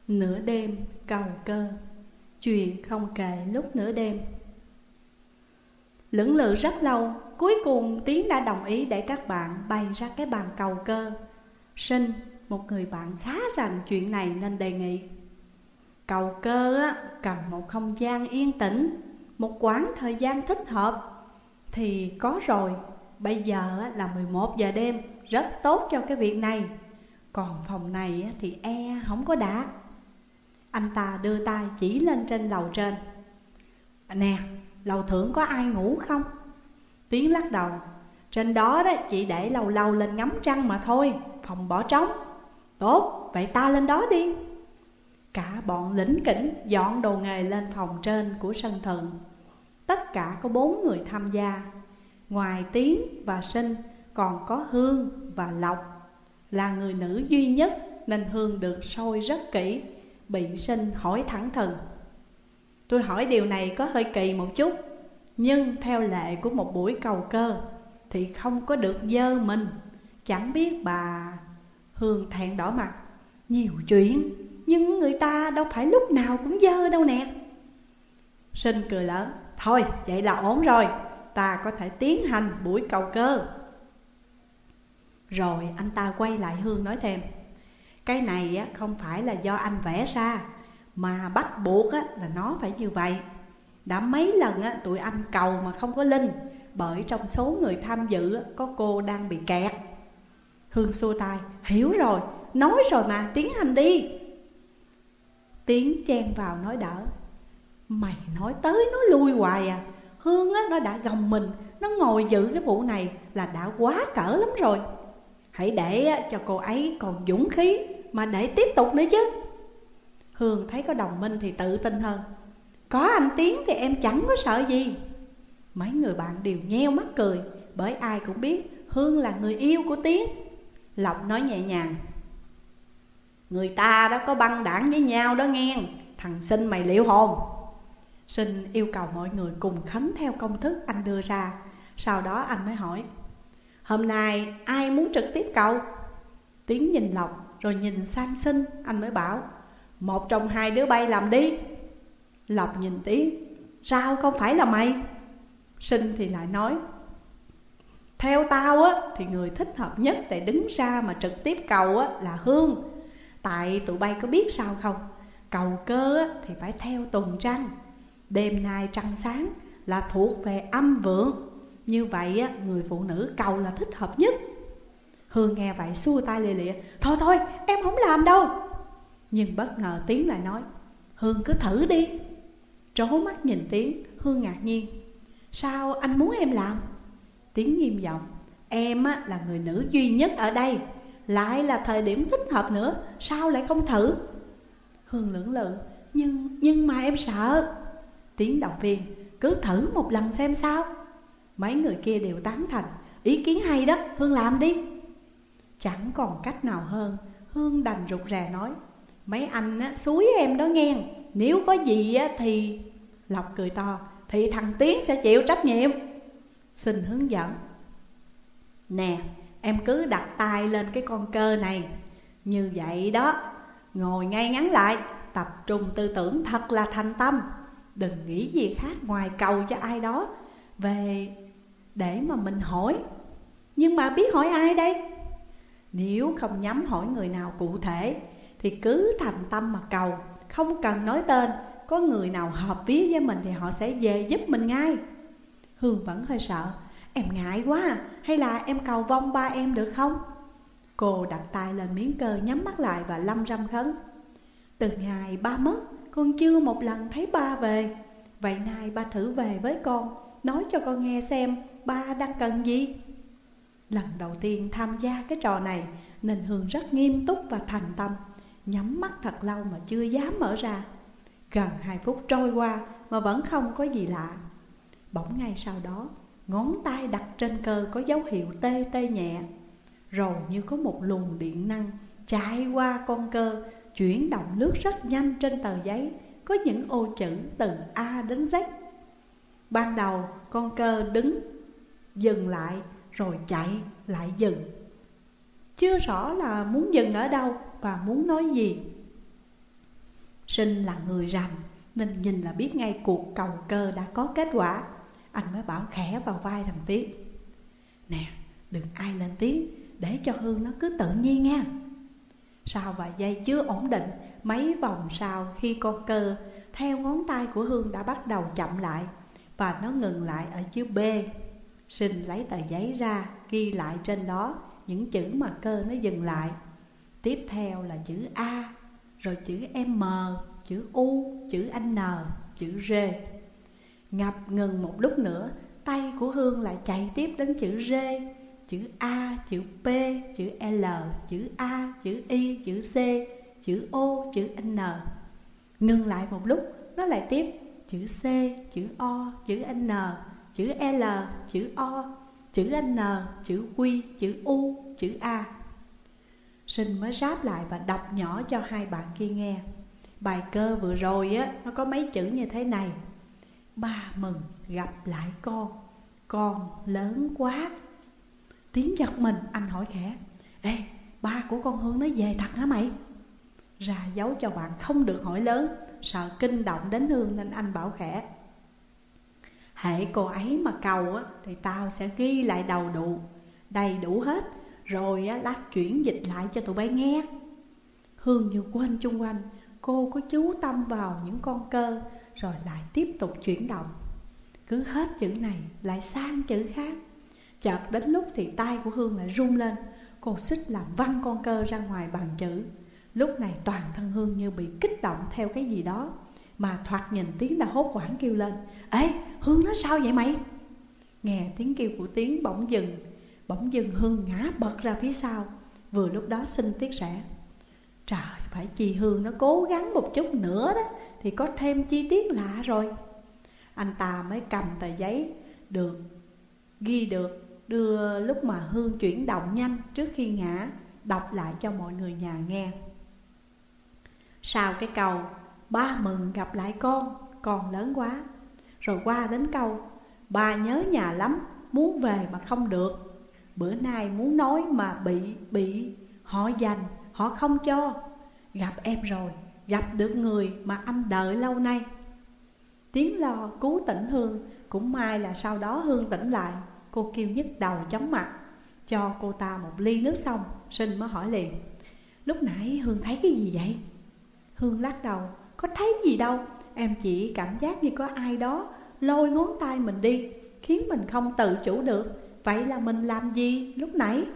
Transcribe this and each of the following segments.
Nửa đêm cầu cơ. Chuyện không kể lúc nửa đêm. Lưỡng lự rất lâu, cuối cùng Tiến đã đồng ý để các bạn bày ra cái bàn cầu cơ. Sinh, một người bạn khá rành chuyện này nên đề nghị: cầu cơ cần một không gian yên tĩnh, một quãng thời gian thích hợp. Thì có rồi, bây giờ là 11 giờ đêm, rất tốt cho cái việc này. Còn phòng này thì không có đã. Anh ta đưa tay chỉ lên trên lầu trên. Nè, lầu thượng có ai ngủ không? Tiến lắc đầu. Trên đó chỉ để lâu lâu lên ngắm trăng mà thôi, phòng bỏ trống. Tốt, vậy ta lên đó đi. Cả bọn lỉnh kỉnh dọn đồ nghề lên phòng trên của sân thượng. Tất cả có 4 người tham gia. Ngoài Tiến và Sinh còn có Hương và Lộc. Là người nữ duy nhất nên Hương được soi rất kỹ, bị Sinh hỏi thẳng thừng. Tôi hỏi điều này có hơi kỳ một chút, nhưng theo lệ của một buổi cầu cơ thì không có được dơ mình. Chẳng biết bà... Hương thẹn đỏ mặt. Nhiều chuyện, nhưng người ta đâu phải lúc nào cũng dơ đâu nè. Sinh cười lớn. Thôi vậy là ổn rồi, ta có thể tiến hành buổi cầu cơ. Rồi anh ta quay lại Hương nói thêm: cái này không phải là do anh vẽ ra, mà bắt buộc là nó phải như vậy. Đã mấy lần tụi anh cầu mà không có linh, bởi trong số người tham dự có cô đang bị kẹt. Hương xua tay. Hiểu rồi, nói rồi mà, tiến hành đi. Tiến chen vào nói đỡ. Mày nói tới nói lui hoài à. Hương nó đã gồng mình, nó ngồi giữ cái vụ này là đã quá cỡ lắm rồi. Hãy để cho cô ấy còn dũng khí mà để tiếp tục nữa chứ. Hương thấy có đồng minh thì tự tin hơn. Có anh Tiến thì em chẳng có sợ gì. Mấy người bạn đều nheo mắt cười, bởi ai cũng biết Hương là người yêu của Tiến. Lộc nói nhẹ nhàng: người ta đó có băng đảng với nhau đó nghe. Thằng Sinh mày liệu hồn. Sinh yêu cầu mọi người cùng khấn theo công thức anh đưa ra. Sau đó anh mới hỏi: hôm nay ai muốn trực tiếp cầu? Tiến nhìn Lộc rồi nhìn sang Sinh. Anh mới bảo: một trong hai đứa bay làm đi. Lộc nhìn Tiến: sao không phải là mày? Sinh thì lại nói: theo tao thì người thích hợp nhất để đứng ra mà trực tiếp cầu là Hương. Tại tụi bay có biết sao không? Cầu cơ thì phải theo tuần trăng. Đêm nay trăng sáng là thuộc về âm vượng. Như vậy người phụ nữ cầu là thích hợp nhất. Hương nghe vậy xua tay lìa lịa: thôi thôi, em không làm đâu. Nhưng bất ngờ Tiến lại nói: Hương cứ thử đi. Trố mắt nhìn Tiến, Hương ngạc nhiên: sao anh muốn em làm? Tiến nghiêm giọng: em là người nữ duy nhất ở đây, lại là thời điểm thích hợp nữa, sao lại không thử? Hương lưỡng lự: nhưng mà em sợ. Tiến động viên: cứ thử một lần xem sao. Mấy người kia đều tán thành: ý kiến hay đó, Hương làm đi. Chẳng còn cách nào hơn, Hương đành rụt rè nói: mấy anh xúi em đó nghe. Nếu có gì thì... Lộc cười to: thì thằng Tiến sẽ chịu trách nhiệm. Xin hướng dẫn: nè, em cứ đặt tay lên cái con cơ này, như vậy đó. Ngồi ngay ngắn lại, tập trung tư tưởng thật là thành tâm. Đừng nghĩ gì khác ngoài cầu cho ai đó về để mà mình hỏi. Nhưng mà biết hỏi ai đây? Nếu không nhắm hỏi người nào cụ thể thì cứ thành tâm mà cầu, không cần nói tên. Có người nào hợp vía với mình thì họ sẽ về giúp mình ngay. Hương vẫn hơi sợ: em ngại quá à, hay là em cầu vong ba em được không? Cô đặt tay lên miếng cơ, nhắm mắt lại và lâm râm khấn: từ ngày ba mất, con chưa một lần thấy ba về. Vậy nay ba thử về với con, nói cho con nghe xem ba đang cần gì. Lần đầu tiên tham gia cái trò này nên Hương rất nghiêm túc và thành tâm, nhắm mắt thật lâu mà chưa dám mở ra. Gần 2 phút trôi qua mà vẫn không có gì lạ. Bỗng ngay sau đó, ngón tay đặt trên cơ có dấu hiệu tê tê nhẹ. Rồi như có một luồng điện năng chạy qua con cơ, chuyển động lướt rất nhanh trên tờ giấy, có những ô chữ từ A đến Z. Ban đầu con cơ đứng, dừng lại, rồi chạy lại dừng. Chưa rõ là muốn dừng ở đâu và muốn nói gì. Sinh là người rành nên nhìn là biết ngay cuộc cầu cơ đã có kết quả. Anh mới bảo khẽ vào vai thằng Tiến: "Nè, đừng ai lên tiếng, để cho Hương nó cứ tự nhiên nha." Sau vài giây chưa ổn định, mấy vòng sau khi con cơ theo ngón tay của Hương đã bắt đầu chậm lại và nó ngừng lại ở chữ B. Sinh lấy tờ giấy ra, ghi lại trên đó những chữ mà cơ nó dừng lại. Tiếp theo là chữ A, rồi chữ M, chữ U, chữ N, chữ R. Ngập ngừng một lúc nữa, tay của Hương lại chạy tiếp đến chữ R, chữ A, chữ P, chữ L, chữ A, chữ Y, chữ C, chữ O, chữ N. Ngừng lại một lúc, nó lại tiếp chữ C, chữ O, chữ N, chữ L, chữ O, chữ N, chữ Q, chữ U, chữ A. Sinh mới ráp lại và đọc nhỏ cho hai bạn kia nghe. Bài cơ vừa rồi á, nó có mấy chữ như thế này: "Ba mừng gặp lại con lớn quá." Tiến giật mình, anh hỏi khẽ: "Ê, ba của con Hương nó về thật hả mày?" Ra dấu cho bạn không được hỏi lớn, sợ kinh động đến Hương nên anh bảo khẽ: "Hễ cô ấy mà cầu á, thì tao sẽ ghi lại đầy đủ hết, rồi á, lát chuyển dịch lại cho tụi bay nghe." Hương như quên chung quanh, cô có chú tâm vào những con cơ, rồi lại tiếp tục chuyển động. Cứ hết chữ này lại sang chữ khác. Chợt đến lúc thì tay của Hương lại run lên, cô xích làm văng con cơ ra ngoài bàn chữ. Lúc này toàn thân Hương như bị kích động theo cái gì đó, mà thoạt nhìn Tiến đã hốt hoảng kêu lên: "Ê, Hương nó sao vậy mày?" Nghe tiếng kêu của Tiến bỗng dưng Hương ngã bật ra phía sau. Vừa lúc đó Sinh tiếc rẻ: "Trời, phải chi Hương nó cố gắng một chút nữa đó thì có thêm chi tiết lạ rồi." Anh ta mới cầm tờ giấy ghi được đưa lúc mà Hương chuyển động nhanh trước khi ngã, đọc lại cho mọi người nhà nghe. Sau cái câu "Ba mừng gặp lại con lớn quá", rồi qua đến câu "Ba nhớ nhà lắm, muốn về mà không được. Bữa nay muốn nói mà bị họ giành, họ không cho. Gặp em rồi, gặp được người mà anh đợi lâu nay." Tiến lo cứu tỉnh Hương, cũng may là sau đó Hương tỉnh lại. Cô kêu nhức đầu chóng mặt, cho cô ta một ly nước xong, Sinh mới hỏi liền: "Lúc nãy Hương thấy cái gì vậy?" Hương lắc đầu: "Có thấy gì đâu, em chỉ cảm giác như có ai đó lôi ngón tay mình đi, khiến mình không tự chủ được. Vậy là mình làm gì lúc nãy?"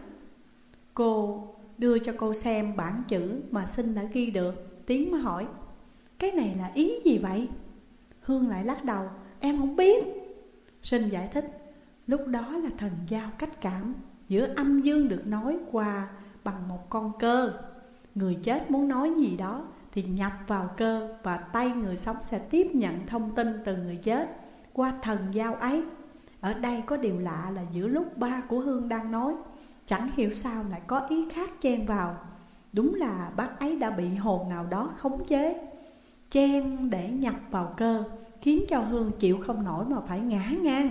Cô đưa cho cô xem bảng chữ mà Sinh đã ghi được. Tiến mới hỏi: "Cái này là ý gì vậy?" Hương lại lắc đầu: "Em không biết." Sinh giải thích: "Lúc đó là thần giao cách cảm, giữa âm dương được nói qua bằng một con cơ. Người chết muốn nói gì đó thì nhập vào cơ, và tay người sống sẽ tiếp nhận thông tin từ người chết qua thần giao ấy. Ở đây có điều lạ là giữa lúc ba của Hương đang nói, chẳng hiểu sao lại có ý khác chen vào. Đúng là bác ấy đã bị hồn nào đó khống chế, chen để nhập vào cơ, khiến cho Hương chịu không nổi mà phải ngã ngang."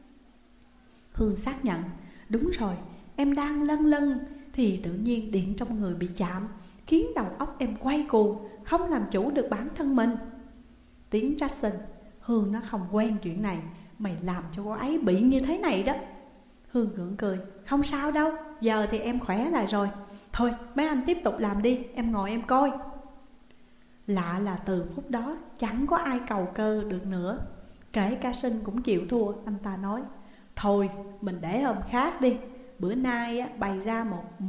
Hương xác nhận: "Đúng rồi, em đang lân lân thì tự nhiên điện trong người bị chạm, khiến đầu óc em quay cuồng, không làm chủ được bản thân mình." Tiến trách Sinh: "Hương nó không quen chuyện này, mày làm cho cô ấy bị như thế này đó." Hương gượng cười: "Không sao đâu, giờ thì em khỏe lại rồi. Thôi mấy anh tiếp tục làm đi, em ngồi em coi." Lạ là từ phút đó chẳng có ai cầu cơ được nữa. Kể cả Sinh cũng chịu thua. Anh ta nói: "Thôi mình để hôm khác đi, bữa nay bày ra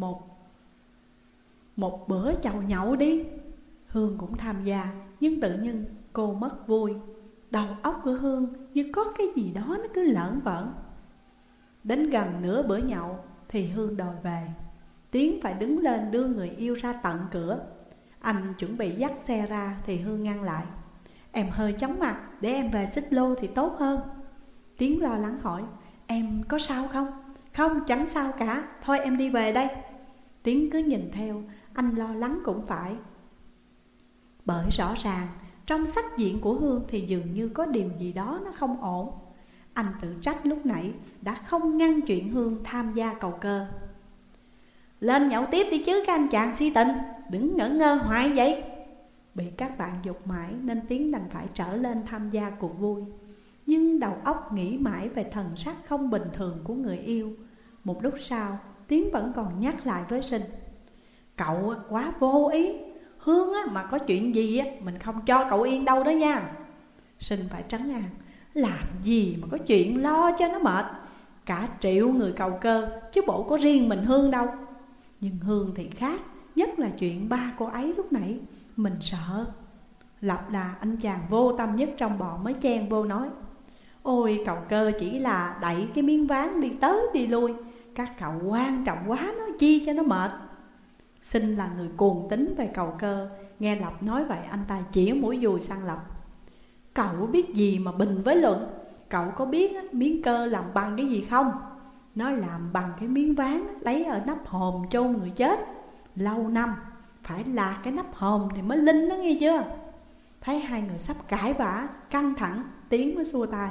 một bữa chầu nhậu đi." Hương cũng tham gia, nhưng tự nhiên cô mất vui. Đầu óc của Hương như có cái gì đó nó cứ lởn vởn. Đến gần nửa bữa nhậu thì Hương đòi về. Tiến phải đứng lên đưa người yêu ra tận cửa. Anh chuẩn bị dắt xe ra thì Hương ngăn lại: "Em hơi chóng mặt, để em về xích lô thì tốt hơn." Tiến lo lắng hỏi: "Em có sao không?" "Không, chẳng sao cả, thôi em đi về đây." Tiến cứ nhìn theo, anh lo lắng cũng phải. Bởi rõ ràng trong sắc diện của Hương thì dường như có điều gì đó nó không ổn. Anh tự trách lúc nãy đã không ngăn chuyện Hương tham gia cầu cơ. "Lên nhậu tiếp đi chứ các anh chàng si tình, đừng ngỡ ngơ hoài vậy." Bị các bạn giục mãi nên Tiến đành phải trở lên tham gia cuộc vui. Nhưng đầu óc nghĩ mãi về thần sắc không bình thường của người yêu. Một lúc sau, Tiến vẫn còn nhắc lại với Sinh: cậu quá vô ý, Hương mà có chuyện gì mình không cho cậu yên đâu đó nha. Sinh phải trấn an: làm gì mà có chuyện lo cho nó mệt, cả triệu người cầu cơ chứ bộ có riêng mình Hương đâu. Nhưng Hương thì khác, nhất là chuyện ba cô ấy lúc nãy, mình sợ. Lập là anh chàng vô tâm nhất trong bọn mới chen vô nói: ôi cầu cơ chỉ là đẩy cái miếng ván đi tới đi lui, các cậu quan trọng quá nói chi cho nó mệt. Sinh là người cuồng tính về cầu cơ, nghe Lập nói vậy anh ta chĩa mũi dùi sang Lập: cậu biết gì mà bình với luận, cậu có biết miếng cơ làm bằng cái gì không? Nó làm bằng cái miếng ván lấy ở nắp hòm chôn người chết. Lâu năm phải là cái nắp hòm thì mới linh đó, nghe chưa? Thấy hai người sắp cãi vã căng thẳng, Tiến mới xua tay: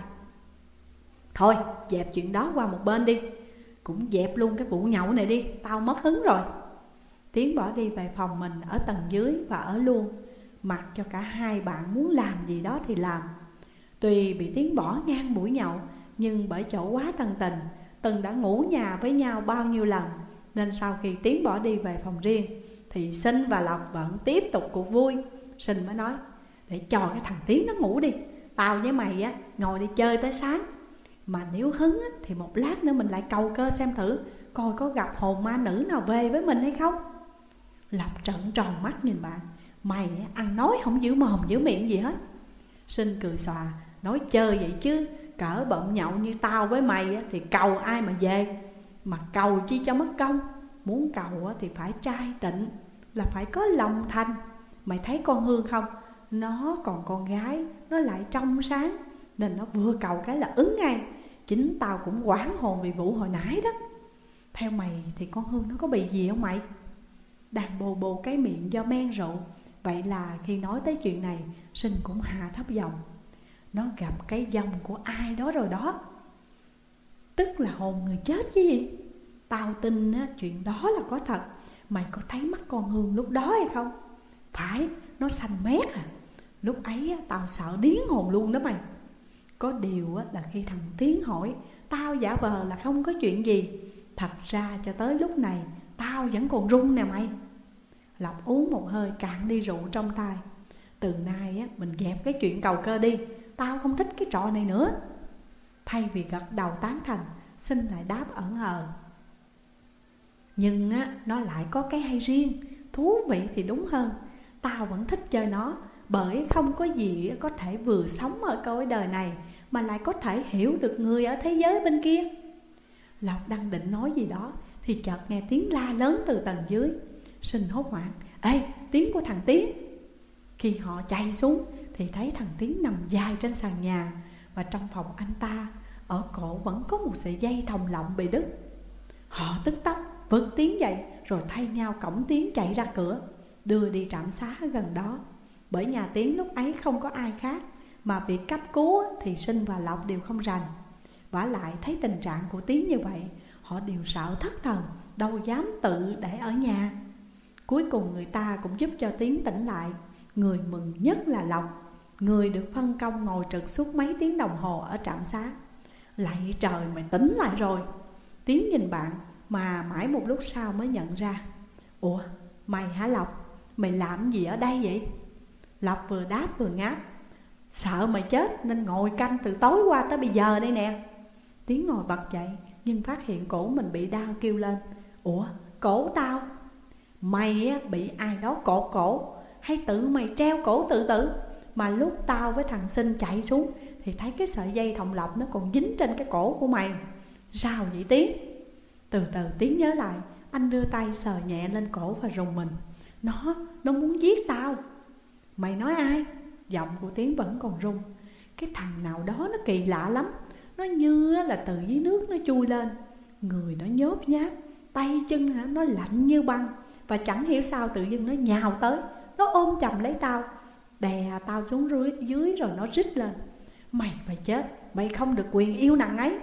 thôi dẹp chuyện đó qua một bên đi, cũng dẹp luôn cái vụ nhậu này đi, tao mất hứng rồi. Tiến bỏ đi về phòng mình ở tầng dưới và ở luôn, mặc cho cả hai bạn muốn làm gì đó thì làm. Tuy bị Tiến bỏ ngang buổi nhậu, nhưng bởi chỗ quá thân tình, từng đã ngủ nhà với nhau bao nhiêu lần, nên sau khi Tiến bỏ đi về phòng riêng thì Sinh và Lộc vẫn tiếp tục cuộc vui. Sinh mới nói: để cho cái thằng Tiến nó ngủ đi, tao với mày ngồi đi chơi tới sáng. Mà nếu hứng thì một lát nữa mình lại cầu cơ xem thử, coi có gặp hồn ma nữ nào về với mình hay không. Lộc trợn tròn mắt nhìn bạn: mày ăn nói không giữ mồm giữ miệng gì hết. Sinh cười xòa nói: chơi vậy chứ cỡ bận nhậu như tao với mày thì cầu ai mà về, mà cầu chi cho mất công. Muốn cầu thì phải trai tịnh, là phải có lòng thành. Mày thấy con Hương không, nó còn con gái, nó lại trong sáng, nên nó vừa cầu cái là ứng ngay. Chính tao cũng hoảng hồn vì vụ hồi nãy đó. Theo mày thì con Hương nó có bị gì không mày? Đang bồ bồ cái miệng do men rượu, vậy là khi nói tới chuyện này, Sinh cũng hạ thấp giọng: nó gặp cái dòng của ai đó rồi đó. Tức là hồn người chết chứ gì. Tao tin chuyện đó là có thật. Mày có thấy mắt con Hương lúc đó hay không? Phải, nó xanh mét à. Lúc ấy tao sợ điếng hồn luôn đó mày. Có điều là khi thằng Tiến hỏi, tao giả vờ là không có chuyện gì. Thật ra cho tới lúc này tao vẫn còn run nè mày. Lộc uống một hơi cạn ly rượu trong tay: từ nay mình dẹp cái chuyện cầu cơ đi, tao không thích cái trò này nữa. Thay vì gật đầu tán thành, Sinh lại đáp ẩn ờ: nhưng nó lại có cái hay riêng, thú vị thì đúng hơn. Tao vẫn thích chơi nó, bởi không có gì có thể vừa sống ở cõi đời này mà lại có thể hiểu được người ở thế giới bên kia. Lộc đang định nói gì đó thì chợt nghe tiếng la lớn từ tầng dưới. Sinh hốt hoảng: ê, tiếng của thằng Tiến. Khi họ chạy xuống thì thấy thằng Tiến nằm dài trên sàn nhà, và trong phòng anh ta, ở cổ vẫn có một sợi dây thòng lọng bị đứt. Họ tức tốc vực Tiến dậy, rồi thay nhau cõng Tiến chạy ra cửa, đưa đi trạm xá gần đó. Bởi nhà Tiến lúc ấy không có ai khác, mà việc cấp cứu thì Sinh và Lộc đều không rành. Vả lại thấy tình trạng của Tiến như vậy, họ đều sợ thất thần, đâu dám tự để ở nhà. Cuối cùng người ta cũng giúp cho Tiến tỉnh lại. Người mừng nhất là Lộc, người được phân công ngồi trực suốt mấy tiếng đồng hồ ở trạm xá. Lạy trời, mày tỉnh lại rồi. Tiến nhìn bạn mà mãi một lúc sau mới nhận ra: ủa, mày hả Lộc? Mày làm gì ở đây vậy? Lộc vừa đáp vừa ngáp: sợ mày chết nên ngồi canh từ tối qua tới bây giờ đây nè. Tiến ngồi bật dậy nhưng phát hiện cổ mình bị đau, kêu lên: ủa, cổ tao? Mày bị ai đó cột cổ, hay tự mày treo cổ tự tử? Mà lúc tao với thằng Sinh chạy xuống thì thấy cái sợi dây thòng lọng nó còn dính trên cái cổ của mày. Sao vậy Tiến? Từ từ Tiến nhớ lại, anh đưa tay sờ nhẹ lên cổ và rùng mình: Nó muốn giết tao. Mày nói ai? Giọng của Tiến vẫn còn run. Cái thằng nào đó nó kỳ lạ lắm. Nó như là từ dưới nước nó chui lên. Người nó nhốp nháp, tay chân nó lạnh như băng. Và chẳng hiểu sao tự dưng nó nhào tới, nó ôm chầm lấy tao, đè tao xuống dưới rồi nó rít lên: mày phải chết, mày không được quyền yêu nàng ấy.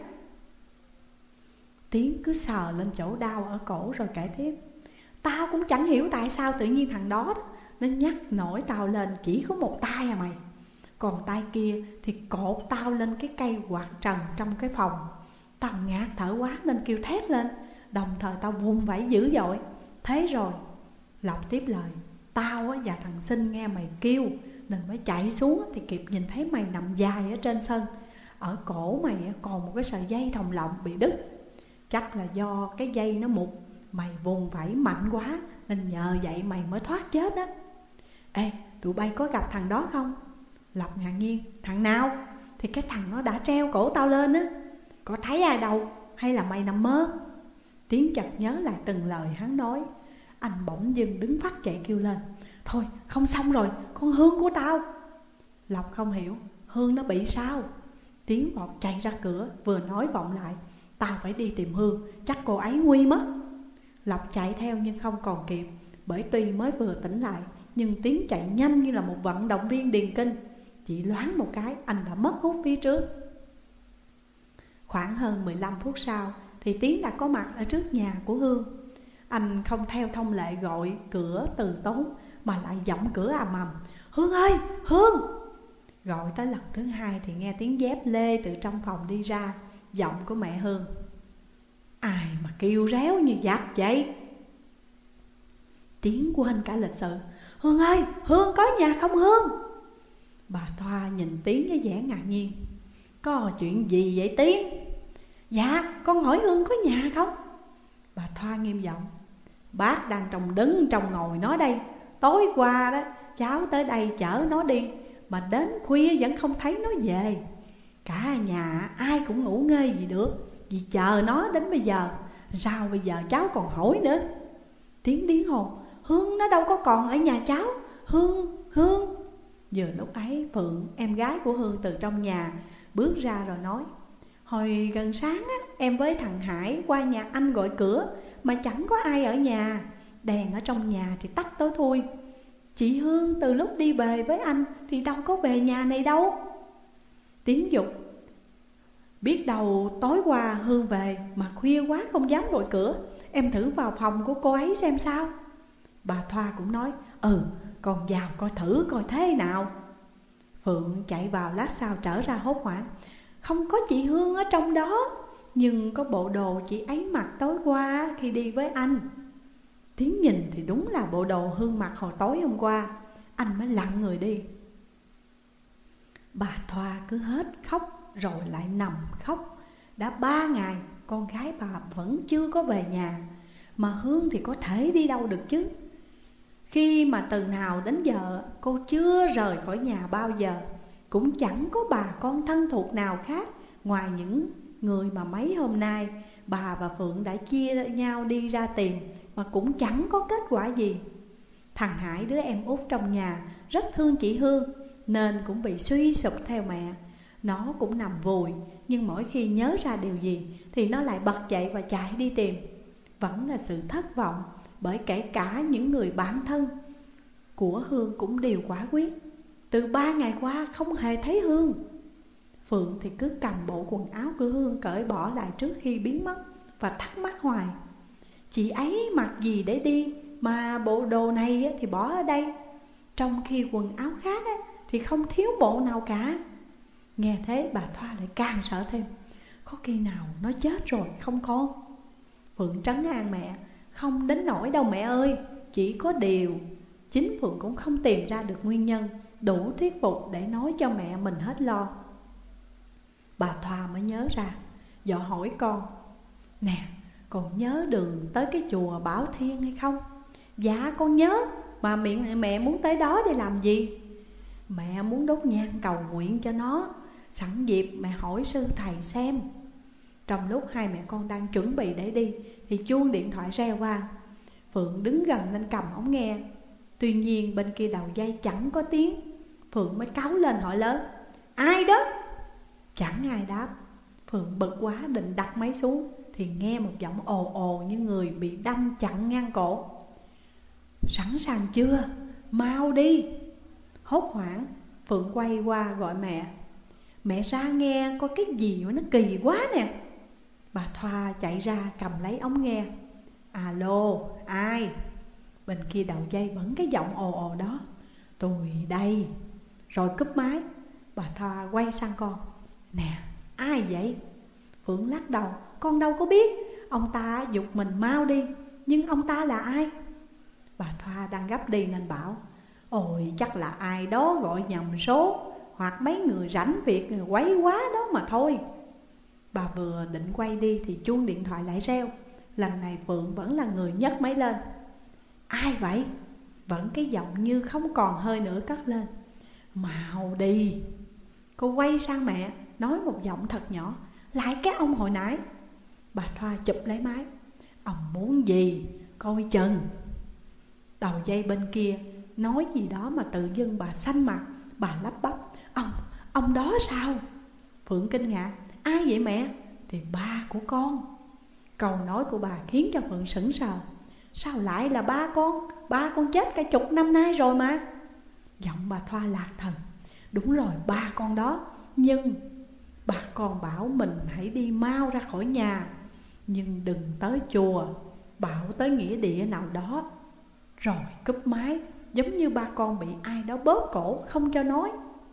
Tiến cứ sờ lên chỗ đau ở cổ rồi kể tiếp: tao cũng chẳng hiểu tại sao tự nhiên thằng đó nó nhắc nổi tao lên chỉ có một tay à mày. Còn tay kia thì cột tao lên cái cây quạt trần trong cái phòng. Tao ngạt thở quá nên kêu thét lên, đồng thời tao vùng vẫy dữ dội. Thế rồi Lộc tiếp lời, tao và thằng Sinh nghe mày kêu nên mới chạy xuống, thì kịp nhìn thấy mày nằm dài ở trên sân. Ở cổ mày còn một cái sợi dây thòng lọng bị đứt. Chắc là do cái dây nó mục, mày vùng vẫy mạnh quá nên nhờ vậy mày mới thoát chết á. Ê, tụi bay có gặp thằng đó không? Lộc ngạc nhiên, thằng nào? Thì cái thằng nó đã treo cổ tao lên á. Có thấy ai đâu hay là mày nằm mơ? Tiến chợt nhớ lại từng lời hắn nói. Anh bỗng dưng đứng phắt chạy kêu lên, thôi không xong rồi, con Hương của tao. Lộc không hiểu, Hương nó bị sao? Tiến vọt chạy ra cửa, vừa nói vọng lại, tao phải đi tìm Hương, chắc cô ấy nguy mất. Lộc chạy theo nhưng không còn kịp, bởi tuy mới vừa tỉnh lại nhưng Tiến chạy nhanh như là một vận động viên điền kinh. Chỉ loáng một cái anh đã mất hút phía trước. Khoảng hơn 15 phút sau thì Tiến đã có mặt ở trước nhà của Hương. Anh không theo thông lệ gọi cửa từ tốn mà lại giọng cửa ầm ầm, Hương ơi, Hương! Gọi tới lần thứ hai thì nghe tiếng dép lê từ trong phòng đi ra, giọng của mẹ Hương. Ai mà kêu réo như giặc vậy? Tiến quên cả lịch sự, Hương ơi, Hương có nhà không Hương? Bà Thoa nhìn Tiến với vẻ ngạc nhiên. Có chuyện gì vậy Tiến? Dạ, con hỏi Hương có nhà không? Bà Thoa nghiêm giọng, bác đang trông đứng trông ngồi nó đây. Tối qua đó cháu tới đây chở nó đi, mà đến khuya vẫn không thấy nó về. Cả nhà ai cũng ngủ nghê gì được, vì chờ nó đến bây giờ. Sao bây giờ cháu còn hỏi nữa? Tiến điên hồn, Hương nó đâu có còn ở nhà cháu. Hương. Vừa lúc ấy Phượng, em gái của Hương, từ trong nhà bước ra rồi nói, hồi gần sáng á, em với thằng Hải qua nhà anh gọi cửa mà chẳng có ai ở nhà. Đèn ở trong nhà thì tắt tối thui. Chị Hương từ lúc đi về với anh thì đâu có về nhà này đâu. Tiến dục, biết đâu tối qua Hương về mà khuya quá không dám gọi cửa, em thử vào phòng của cô ấy xem sao. Bà Thoa cũng nói, con vào coi thử coi thế nào. Phượng chạy vào lát sau trở ra hốt hoảng, không có chị Hương ở trong đó, nhưng có bộ đồ chị ấy mặc tối qua khi đi với anh. Tiến nhìn thì đúng là bộ đồ Hương mặc hồi tối hôm qua. Anh mới lặng người đi. Bà Thoa cứ hết khóc rồi lại nằm khóc. Đã 3 ngày con gái bà vẫn chưa có về nhà, mà Hương thì có thể đi đâu được chứ? Khi mà từ nào đến giờ cô chưa rời khỏi nhà bao giờ, cũng chẳng có bà con thân thuộc nào khác ngoài những người mà mấy hôm nay bà và Phượng đã chia nhau đi ra tìm, mà cũng chẳng có kết quả gì. Thằng Hải, đứa em út trong nhà, rất thương chị Hương nên cũng bị suy sụp theo mẹ. Nó cũng nằm vùi, nhưng mỗi khi nhớ ra điều gì thì nó lại bật dậy và chạy đi tìm. Vẫn là sự thất vọng, bởi kể cả những người bạn thân của Hương cũng đều quả quyết. Từ 3 ngày qua không hề thấy Hương. Phượng thì cứ cầm bộ quần áo của Hương cởi bỏ lại trước khi biến mất và thắc mắc hoài, chị ấy mặc gì để đi mà bộ đồ này thì bỏ ở đây, trong khi quần áo khác thì không thiếu bộ nào cả. Nghe thế bà Thoa lại càng sợ thêm, có khi nào nó chết rồi không con? Phượng trấn an mẹ, không đến nỗi đâu mẹ ơi, chỉ có điều chính Phượng cũng không tìm ra được nguyên nhân đủ thuyết phục để nói cho mẹ mình hết lo. Bà Thoa mới nhớ ra, dò hỏi con, nè, con nhớ đường tới cái chùa Bảo Thiên hay không? Dạ con nhớ, mà mẹ muốn tới đó để làm gì? Mẹ muốn đốt nhang cầu nguyện cho nó. Sẵn dịp mẹ hỏi sư thầy xem. Trong lúc hai mẹ con đang chuẩn bị để đi thì chuông điện thoại reo vang. Phượng đứng gần nên cầm ống nghe. Tuy nhiên bên kia đầu dây chẳng có tiếng. Phượng mới cáu lên hỏi lớn, ai đó? Chẳng ai đáp. Phượng bực quá định đặt máy xuống thì nghe một giọng ồ ồ như người bị đâm chặn ngang cổ. Sẵn sàng chưa? Mau đi! Hốt hoảng Phượng quay qua gọi mẹ. Mẹ ra nghe có cái gì mà nó kỳ quá nè. Bà Thoa chạy ra cầm lấy ống nghe. Alo, ai? Bên kia đầu dây vẫn cái giọng ồ ồ đó: "Tôi đây." Rồi cúp máy. Bà Thoa quay sang con: "Nè, ai vậy?" Phượng lắc đầu: "Con đâu có biết. Ông ta giục mình mau đi. Nhưng ông ta là ai?" Bà Thoa đang gấp đi nên bảo: "Ôi, chắc là ai đó gọi nhầm số, hoặc mấy người rảnh việc quấy quá đó mà thôi." Bà vừa định quay đi thì chuông điện thoại lại reo. Lần này Phượng vẫn là người nhấc máy lên. "Ai vậy?" Vẫn cái giọng như không còn hơi nữa cất lên: "Mau đi." Cô quay sang mẹ, nói một giọng thật nhỏ: "Lại cái ông hồi nãy." Bà Thoa chụp lấy máy: "Ông muốn gì? Coi chừng." Đầu dây bên kia nói gì đó mà tự dưng bà xanh mặt. Bà lắp bắp: Ông đó sao?" Phượng kinh ngạc: "Ai vậy mẹ?" "Thì ba của con." Câu nói của bà khiến cho Phượng sững sờ. "Sao lại là ba con? Ba con chết cả chục năm nay rồi mà." Giọng bà Thoa lạc thần: "Đúng rồi, ba con đó. Nhưng ba con bảo mình hãy đi mau ra khỏi nhà, nhưng đừng tới chùa, bảo tới nghĩa địa nào đó." Rồi cúp máy, giống như ba con bị ai đó bóp cổ không cho nói.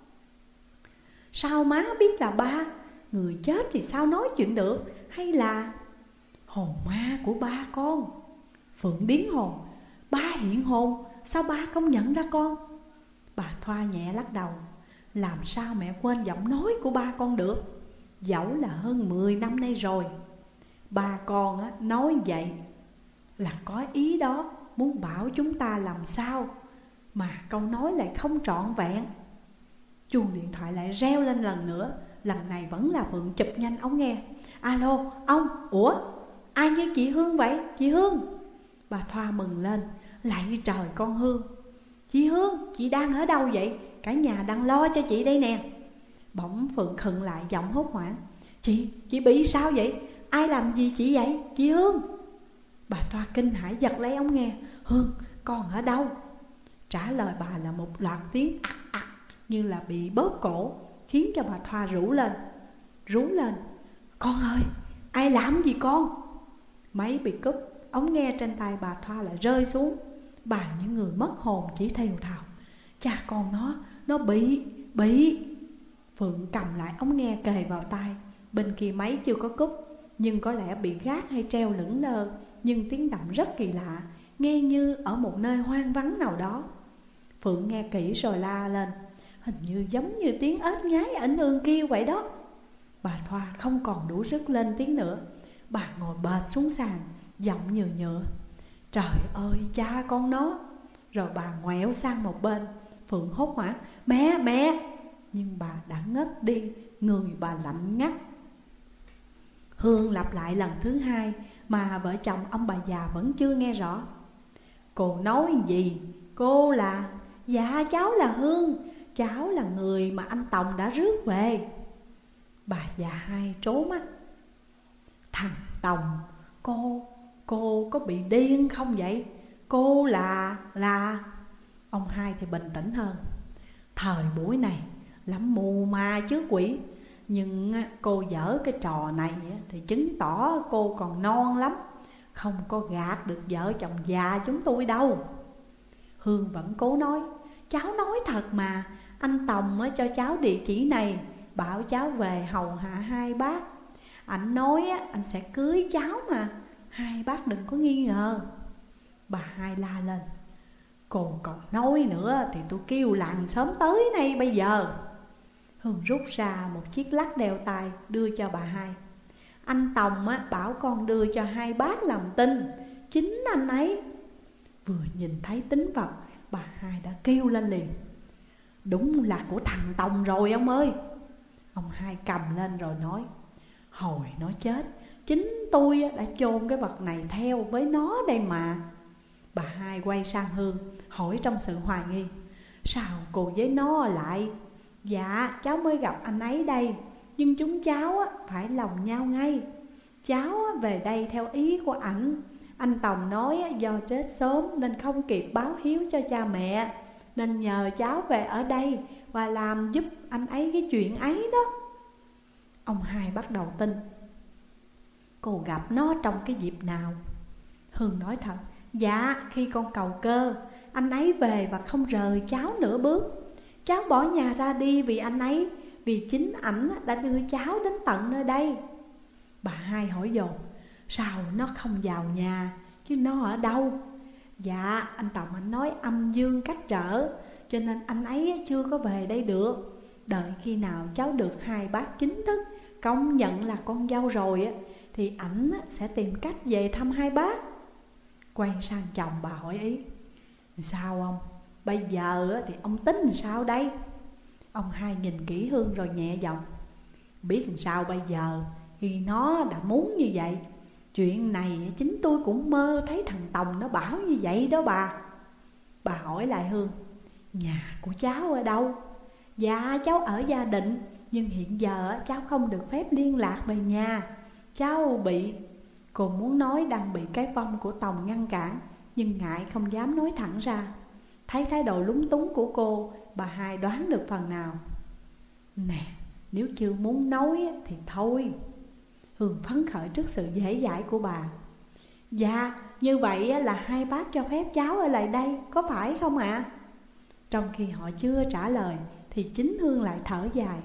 "Sao má biết là ba? Người chết thì sao nói chuyện được? Hay là hồn ma của ba con?" Phượng điếng hồn: "Ba hiện hồn, sao ba không nhận ra con?" Bà Thoa nhẹ lắc đầu: "Làm sao mẹ quên giọng nói của ba con được? Dẫu là hơn 10 năm nay rồi. Ba con nói vậy là có ý đó, muốn bảo chúng ta làm sao, mà câu nói lại không trọn vẹn." Chuông điện thoại lại reo lên lần nữa. Lần này vẫn là Phượng chụp nhanh ống nghe: "Alo, ông, ủa, ai như chị Hương vậy, chị Hương?" Bà Thoa mừng lên: "Lạy trời con Hương! Chị Hương, chị đang ở đâu vậy? Cả nhà đang lo cho chị đây nè." Bỗng Phượng khựng lại, giọng hốt hoảng: Chị bị sao vậy? Ai làm gì chị vậy, chị Hương?" Bà Thoa kinh hãi giật lấy ống nghe: "Hương, con ở đâu?" Trả lời bà là một loạt tiếng ặc ặc như là bị bóp cổ, khiến cho bà Thoa rú lên: "Con ơi, ai làm gì con?" Máy bị cúp, ống nghe trên tay bà Thoa lại rơi xuống. Bà như người mất hồn chỉ thều thào: "Cha con nó bị." Phượng cầm lại ống nghe kề vào tai. Bên kia máy chưa có cúp, nhưng có lẽ bị gác hay treo lững lờ. Nhưng tiếng động rất kỳ lạ, nghe như ở một nơi hoang vắng nào đó. Phượng nghe kỹ rồi la lên: "Hình như giống như tiếng ếch nhái ở nương kêu vậy đó." Bà Thoa không còn đủ sức lên tiếng nữa. Bà ngồi bệt xuống sàn, giọng nhựa: "Trời ơi, cha con nó!" Rồi bà ngoẹo sang một bên. Phượng hốt hoảng: Mẹ!" Nhưng bà đã ngất đi, người bà lạnh ngắt. Hương lặp lại lần thứ hai mà vợ chồng ông bà già vẫn chưa nghe rõ. "Cô nói gì? Cô là..." "Dạ cháu là Hương, cháu là người mà anh Tòng đã rước về." Bà già hai trố mắt: "Thằng Tòng, cô có bị điên không vậy? Cô là..." Ông hai thì bình tĩnh hơn: "Thời buổi này lắm mù ma chứ quỷ. Nhưng cô dở cái trò này thì chứng tỏ cô còn non lắm, không có gạt được vợ chồng già chúng tôi đâu." Hương vẫn cố nói: "Cháu nói thật mà, anh Tòng cho cháu địa chỉ này, bảo cháu về hầu hạ hai bác. Anh nói anh sẽ cưới cháu mà, hai bác đừng có nghi ngờ." Bà hai la lên: "Cô còn nói nữa thì tôi kêu làng sớm tới nay bây giờ." Hương rút ra một chiếc lắc đeo tay đưa cho bà hai: "Anh Tòng bảo con đưa cho hai bác làm tin, chính anh ấy." Vừa nhìn thấy tín vật, bà hai đã kêu lên liền: "Đúng là của thằng Tòng rồi ông ơi." Ông hai cầm lên rồi nói: "Hồi nó chết, chính tôi đã chôn cái vật này theo với nó đây mà." Bà hai quay sang Hương hỏi trong sự hoài nghi: "Sao cô với nó lại..." "Dạ cháu mới gặp anh ấy đây, nhưng chúng cháu phải lòng nhau ngay. Cháu về đây theo ý của ảnh. Anh Tòng nói do chết sớm nên không kịp báo hiếu cho cha mẹ, nên nhờ cháu về ở đây và làm giúp anh ấy cái chuyện ấy đó." Ông hai bắt đầu tin: "Cô gặp nó trong cái dịp nào?" Hương nói thật: Dạ, khi con cầu cơ, anh ấy về và không rời cháu nửa bước. Cháu bỏ nhà ra đi vì anh ấy, vì chính ảnh đã đưa cháu đến tận nơi đây. Bà hai hỏi dồn: sao nó không vào nhà, chứ nó ở đâu? Dạ, anh Tòng anh nói âm dương cách trở, cho nên anh ấy chưa có về đây được. Đợi khi nào cháu được hai bác chính thức công nhận là con dâu rồi thì ảnh sẽ tìm cách về thăm hai bác. Quay sang chồng bà hỏi ý: sao ông? Bây giờ thì ông tính làm sao đây? Ông hai nhìn kỹ Hương rồi nhẹ giọng: biết làm sao bây giờ, khi nó đã muốn như vậy. Chuyện này chính tôi cũng mơ thấy thằng Tòng nó bảo như vậy đó bà. Bà hỏi lại Hương: nhà của cháu ở đâu? Dạ, cháu ở Gia Định, nhưng hiện giờ cháu không được phép liên lạc về nhà. Cháu bị... Cô muốn nói đang bị cái vong của Tòng ngăn cản, nhưng ngại không dám nói thẳng ra. Thấy thái độ lúng túng của cô, bà hai đoán được phần nào. Nè, nếu chưa muốn nói thì thôi. Hương phấn khởi trước sự dễ dãi của bà. Dạ, như vậy là hai bác cho phép cháu ở lại đây, có phải không ạ? Trong khi họ chưa trả lời thì chính Hương lại thở dài.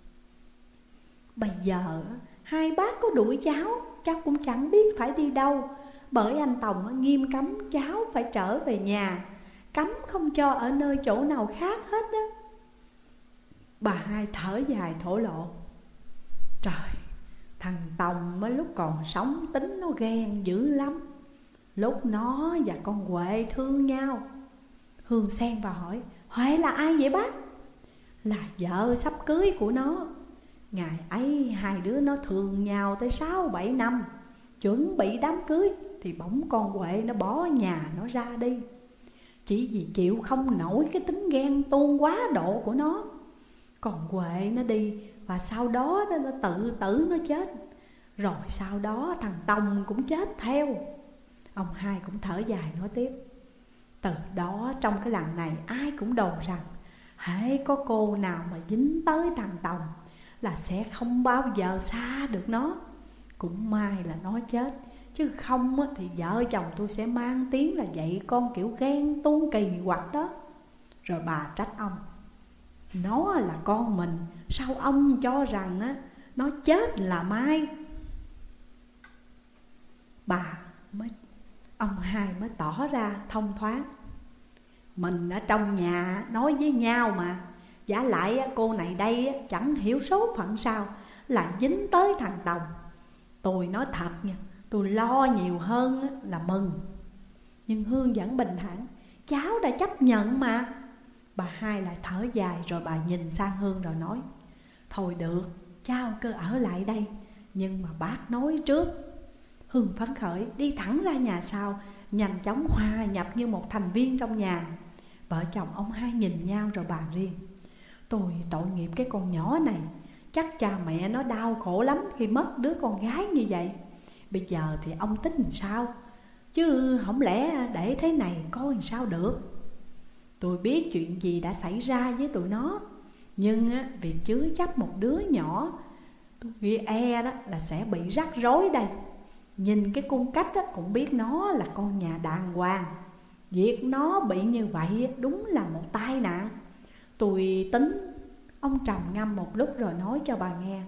Bây giờ hai bác có đuổi cháu cũng chẳng biết phải đi đâu. Bởi anh Tòng nghiêm cấm cháu phải trở về nhà, cấm không cho ở nơi chỗ nào khác hết á. Bà hai thở dài thổ lộ: trời, thằng Tòng mới lúc còn sống tính nó ghen dữ lắm. Lúc nó và con Huệ thương nhau. Hương xen vào hỏi: Huệ là ai vậy bác? Là vợ sắp cưới của nó. Ngày ấy hai đứa nó thương nhau tới 6-7 năm, chuẩn bị đám cưới thì bỗng con Huệ nó bỏ nhà nó ra đi. Chỉ vì chịu không nổi cái tính ghen tuông quá độ của nó. Còn Huệ nó đi và sau đó nó tự tử nó chết. Rồi sau đó thằng Tòng cũng chết theo. Ông hai cũng thở dài nói tiếp: từ đó trong cái làng này ai cũng đồn rằng hễ có cô nào mà dính tới thằng Tòng là sẽ không bao giờ xa được nó. Cũng may là nó chết, chứ không thì vợ chồng tôi sẽ mang tiếng là dạy con kiểu ghen tuông kỳ quặc đó. Rồi bà trách ông: nó là con mình, sao ông cho rằng nó chết là mai? Ông hai mới tỏ ra thông thoáng: mình ở trong nhà nói với nhau mà. Giả lại cô này đây chẳng hiểu số phận sao lại dính tới thằng Tòng. Tôi nói thật nha, tôi lo nhiều hơn là mừng. Nhưng Hương vẫn bình thản: cháu đã chấp nhận mà. Bà hai lại thở dài rồi bà nhìn sang Hương rồi nói: thôi được, cháu cứ ở lại đây, nhưng mà bác nói trước. Hương phấn khởi đi thẳng ra nhà sau, nhanh chóng hòa nhập như một thành viên trong nhà. Vợ chồng ông hai nhìn nhau rồi bàn riêng: tôi tội nghiệp cái con nhỏ này, chắc cha mẹ nó đau khổ lắm khi mất đứa con gái như vậy. Bây giờ thì ông tính làm sao? Chứ không lẽ để thế này coi làm sao được. Tôi biết chuyện gì đã xảy ra với tụi nó, nhưng việc chứa chấp một đứa nhỏ, tôi e đó là sẽ bị rắc rối đây. Nhìn cái cung cách cũng biết nó là con nhà đàng hoàng. Việc nó bị như vậy đúng là một tai nạn. Tôi tính... Ông trầm ngâm một lúc rồi nói cho bà nghe: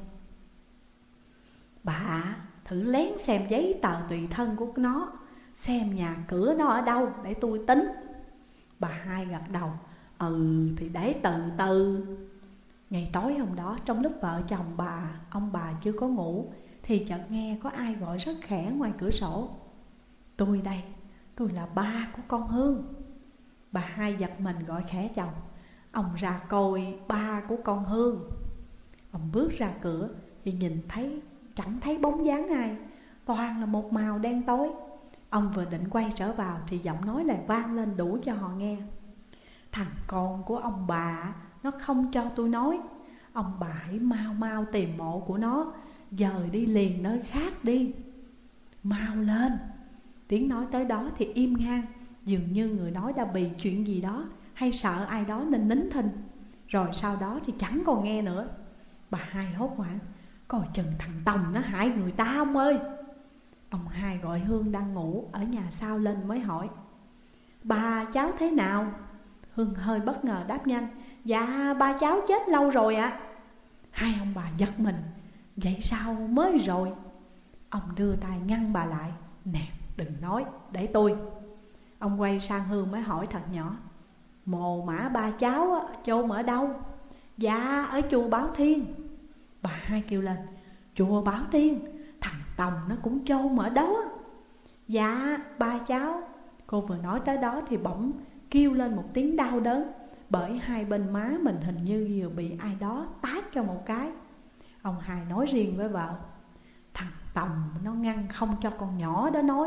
bà thử lén xem giấy tờ tùy thân của nó, xem nhà cửa nó ở đâu để tôi tính. Bà hai gật đầu: thì để từ từ. Ngày tối hôm đó, trong lúc vợ chồng ông bà chưa có ngủ, thì chợt nghe có ai gọi rất khẽ ngoài cửa sổ: tôi đây, tôi là ba của con Hương. Bà hai giật mình gọi khẽ chồng: ông ra coi ba của con Hương. Ông bước ra cửa thì nhìn thấy chẳng thấy bóng dáng ai, toàn là một màu đen tối. Ông vừa định quay trở vào thì giọng nói lại vang lên đủ cho họ nghe: thằng con của ông bà nó không cho tôi nói. Ông bà hãy mau mau tìm mộ của nó, dời đi liền nơi khác đi. Mau lên. Tiếng nói tới đó thì im ngang, dường như người nói đã bị chuyện gì đó hay sợ ai đó nên nín thinh. Rồi sau đó thì chẳng còn nghe nữa. Bà hai hốt hoảng: coi chừng thằng Tòng nó hại người ta ông ơi. Ông hai gọi Hương đang ngủ ở nhà sau lên mới hỏi: Bà cháu thế nào? Hương hơi bất ngờ đáp nhanh: Dạ ba cháu chết lâu rồi ạ. Hai ông bà giật mình: Vậy sao mới rồi? Ông đưa tay ngăn bà lại: Nè đừng nói, để tôi. Ông quay sang Hương mới hỏi thật nhỏ: Mồ mả ba cháu chôn ở đâu? Dạ ở chùa Bảo Thiên. Bà hai kêu lên: Chùa Bảo Thiên? Thằng Tòng nó cũng chôn ở đó. Dạ ba cháu. Cô vừa nói tới đó thì bỗng kêu lên một tiếng đau đớn, bởi hai bên má mình hình như vừa bị ai đó tát cho một cái. Ông hai nói riêng với vợ: Thằng Tòng nó ngăn không cho con nhỏ đó nói.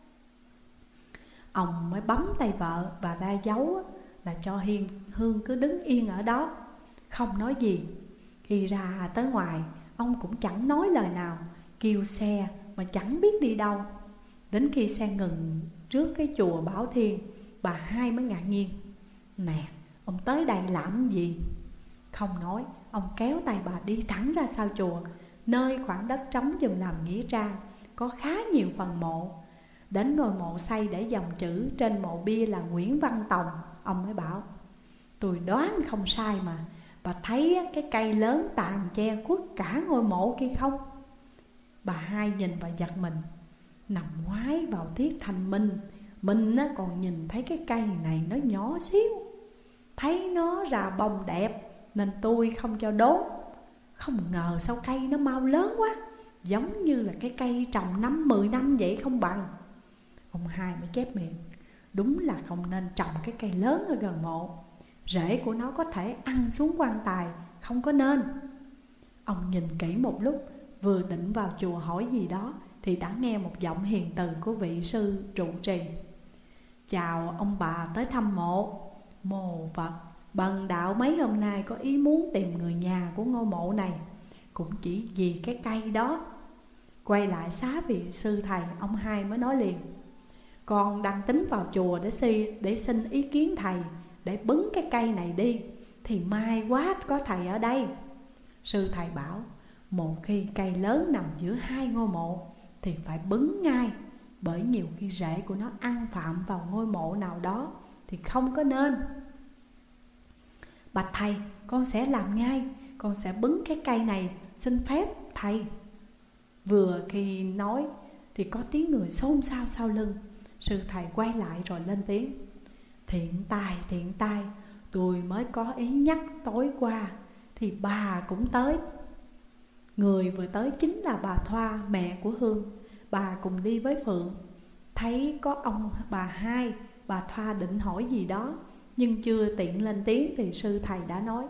Ông mới bấm tay vợ và ra dấu là cho Hương cứ đứng yên ở đó, không nói gì. Khi ra tới ngoài, ông cũng chẳng nói lời nào, kêu xe mà chẳng biết đi đâu. Đến khi xe ngừng trước cái chùa Bảo Thiên, bà hai mới ngạc nhiên: Nè, ông tới đây làm gì? Không nói, ông kéo tay bà đi thẳng ra sau chùa, nơi khoảng đất trống dùng làm nghĩa trang, có khá nhiều phần mộ. Đến ngôi mộ xây để dòng chữ trên mộ bia là Nguyễn Văn Tòng, ông mới bảo: Tôi đoán không sai mà, bà thấy cái cây lớn tàn che khuất cả ngôi mộ kia không? Bà hai nhìn và giật mình. Nằm ngoái vào tiết thanh minh, mình còn nhìn thấy cái cây này nó nhỏ xíu. Thấy nó ra bông đẹp nên tôi không cho đốt. Không ngờ sao cây nó mau lớn quá, giống như là cái cây trồng 5-10 năm vậy không bằng. Ông hai mới chép miệng: Đúng là không nên trồng cái cây lớn ở gần mộ, rễ của nó có thể ăn xuống quan tài, không có nên. Ông nhìn kỹ một lúc, vừa định vào chùa hỏi gì đó thì đã nghe một giọng hiền từ của vị sư trụ trì: Chào ông bà tới thăm mộ. Mô Phật, bần đạo mấy hôm nay có ý muốn tìm người nhà của ngôi mộ này, cũng chỉ vì cái cây đó. Quay lại xá vị sư thầy, ông hai mới nói liền: Con đang tính vào chùa để xin ý kiến thầy, để bứng cái cây này đi, thì may quá có thầy ở đây. Sư thầy bảo: Một khi cây lớn nằm giữa hai ngôi mộ thì phải bứng ngay, bởi nhiều khi rễ của nó ăn phạm vào ngôi mộ nào đó thì không có nên. Bạch thầy, con sẽ làm ngay, con sẽ bứng cái cây này, xin phép thầy. Vừa khi nói thì có tiếng người xôn xao sau lưng. Sư thầy quay lại rồi lên tiếng: Thiện tài, tôi mới có ý nhắc tối qua thì bà cũng tới. Người vừa tới chính là bà Thoa, mẹ của Hương. Bà cùng đi với Phượng. Thấy có ông bà hai, bà Thoa định hỏi gì đó, nhưng chưa tiện lên tiếng thì sư thầy đã nói: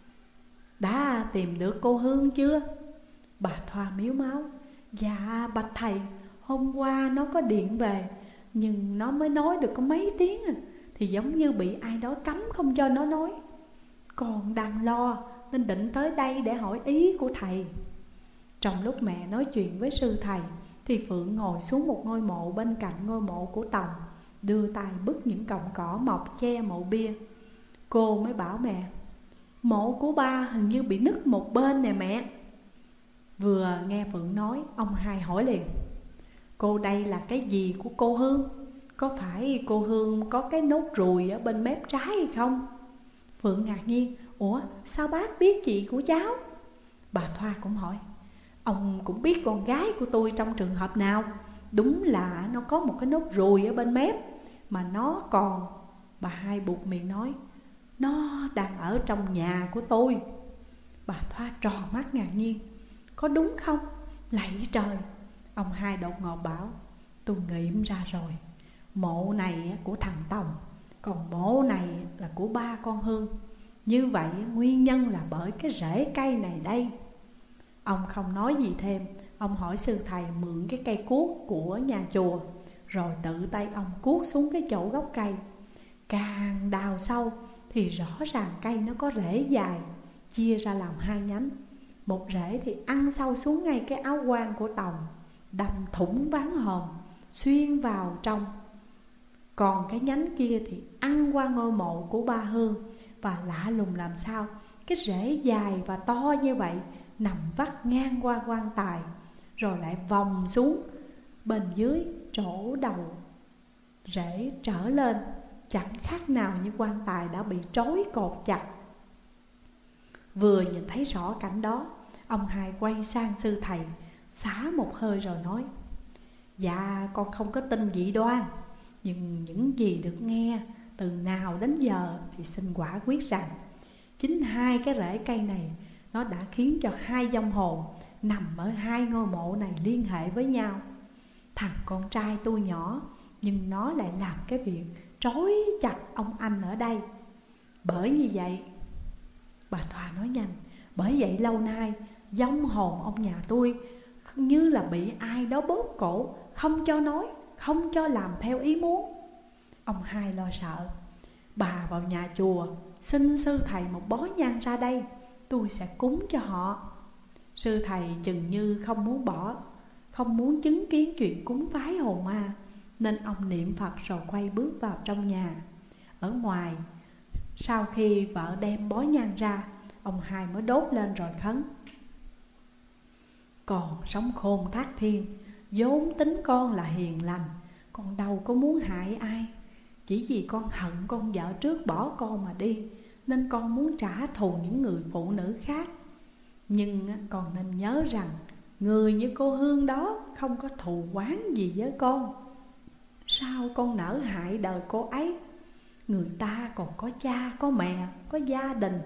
Đã tìm được cô Hương chưa? Bà Thoa miếu máu: Dạ bạch thầy, hôm qua nó có điện về, nhưng nó mới nói được có mấy tiếng thì giống như bị ai đó cấm không cho nó nói. Con đang lo nên định tới đây để hỏi ý của thầy. Trong lúc mẹ nói chuyện với sư thầy thì Phượng ngồi xuống một ngôi mộ bên cạnh ngôi mộ của Tòng, đưa tay bứt những cọng cỏ mọc che mộ bia. Cô mới bảo mẹ: Mộ của ba hình như bị nứt một bên nè mẹ. Vừa nghe Phượng nói, ông hai hỏi liền: Cô đây là cái gì của cô Hương? Có phải cô Hương có cái nốt ruồi ở bên mép trái hay không? Phượng ngạc nhiên: Ủa sao bác biết chị của cháu? Bà Thoa cũng hỏi: Ông cũng biết con gái của tôi trong trường hợp nào? Đúng là nó có một cái nốt ruồi ở bên mép, mà nó còn... Bà hai buột miệng nói: Nó đang ở trong nhà của tôi. Bà Thoa tròn mắt ngạc nhiên: Có đúng không? Lạy trời! Ông hai đột ngột bảo: Tôi nghiệm ra rồi, mộ này của thằng Tòng, còn mộ này là của ba con Hương. Như vậy nguyên nhân là bởi cái rễ cây này đây. Ông không nói gì thêm. Ông hỏi sư thầy mượn cái cây cuốc của nhà chùa, rồi tự tay ông cuốc xuống cái chỗ gốc cây. Càng đào sâu thì rõ ràng cây nó có rễ dài, chia ra làm hai nhánh. Một rễ thì ăn sâu xuống ngay cái áo quan của Tòng, đâm thủng ván hòm, xuyên vào trong. Còn cái nhánh kia thì ăn qua ngôi mộ của ba Hương. Và lạ lùng làm sao cái rễ dài và to như vậy nằm vắt ngang qua quan tài, rồi lại vòng xuống bên dưới chỗ đầu rễ trở lên, chẳng khác nào như quan tài đã bị trói cột chặt. Vừa nhìn thấy rõ cảnh đó, ông hai quay sang sư thầy, xả một hơi rồi nói: Dạ con không có tin dị đoan, nhưng những gì được nghe từ nào đến giờ thì xin quả quyết rằng chính hai cái rễ cây này nó đã khiến cho hai vong hồn nằm ở hai ngôi mộ này liên hệ với nhau. Thằng con trai tôi nhỏ, nhưng nó lại làm cái việc trói chặt ông anh ở đây. Bởi như vậy, bà Thoa nói nhanh, bởi vậy lâu nay vong hồn ông nhà tôi như là bị ai đó bóp cổ, không cho nói, không cho làm theo ý muốn. Ông hai lo sợ: Bà vào nhà chùa xin sư thầy một bó nhang ra đây, tôi sẽ cúng cho họ. Sư thầy chừng như không muốn chứng kiến chuyện cúng vái hồn ma, nên ông niệm Phật rồi quay bước vào trong nhà. Ở ngoài, sau khi vợ đem bó nhang ra, ông hai mới đốt lên rồi khấn: Còn sống khôn thác thiên, vốn tính con là hiền lành, con đâu có muốn hại ai. Chỉ vì con hận con vợ trước bỏ con mà đi, nên con muốn trả thù những người phụ nữ khác. Nhưng con nên nhớ rằng người như cô Hương đó không có thù oán gì với con. Sao con nỡ hại đời cô ấy? Người ta còn có cha, có mẹ, có gia đình.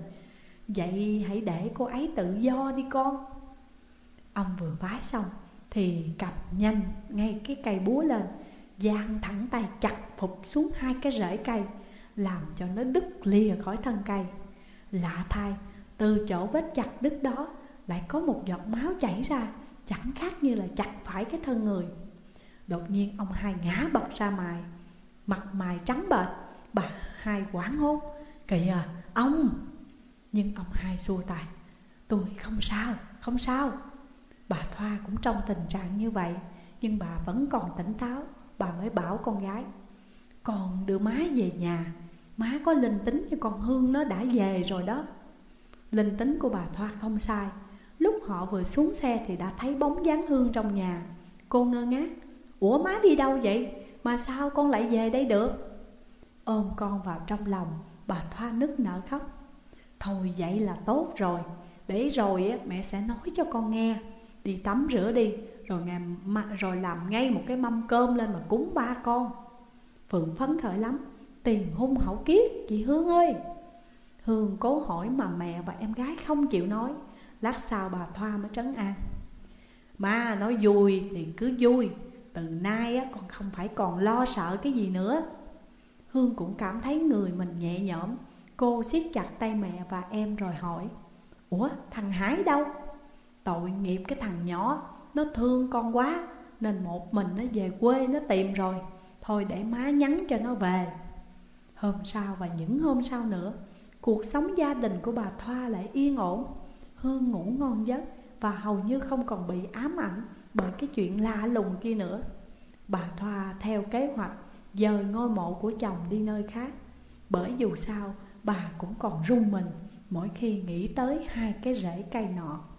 Vậy hãy để cô ấy tự do đi con. Ông vừa vái xong thì cặp nhanh ngay cái cây búa lên, giang thẳng tay chặt phục xuống hai cái rễ cây, làm cho nó đứt lìa khỏi thân cây. Lạ thay, từ chỗ vết chặt đứt đó lại có một giọt máu chảy ra, chẳng khác như là chặt phải cái thân người. Đột nhiên ông hai ngã bật ra mặt mày trắng bệch. Bà hai hoảng hốt: Kìa ông! Nhưng ông hai xua tay: Tôi không sao, không sao. Bà Thoa cũng trong tình trạng như vậy, nhưng bà vẫn còn tỉnh táo. Bà mới bảo con gái: Con đưa má về nhà, má có linh tính cho con Hương nó đã về rồi đó. Linh tính của bà Thoa không sai. Lúc họ vừa xuống xe thì đã thấy bóng dáng Hương trong nhà. Cô ngơ ngác: Ủa má đi đâu vậy? Mà sao con lại về đây được? Ôm con vào trong lòng, bà Thoa nức nở khóc: Thôi vậy là tốt rồi, để rồi mẹ sẽ nói cho con nghe. Đi tắm rửa đi, rồi làm ngay một cái mâm cơm lên mà cúng ba con. Phượng phấn khởi lắm: Tiền hung hậu kiếp, chị Hương ơi! Hương cố hỏi mà mẹ và em gái không chịu nói. Lát sau bà Thoa mới trấn an: Má nói vui thì cứ vui, từ nay con không phải còn lo sợ cái gì nữa. Hương cũng cảm thấy người mình nhẹ nhõm. Cô siết chặt tay mẹ và em rồi hỏi: Ủa thằng Hải đâu? Tội nghiệp cái thằng nhỏ, nó thương con quá nên một mình nó về quê nó tìm rồi. Thôi để má nhắn cho nó về. Hôm sau và những hôm sau nữa, cuộc sống gia đình của bà Thoa lại yên ổn. Hương ngủ ngon giấc và hầu như không còn bị ám ảnh bởi cái chuyện lạ lùng kia nữa. Bà Thoa theo kế hoạch dời ngôi mộ của chồng đi nơi khác, bởi dù sao bà cũng còn run mình mỗi khi nghĩ tới hai cái rễ cây nọ.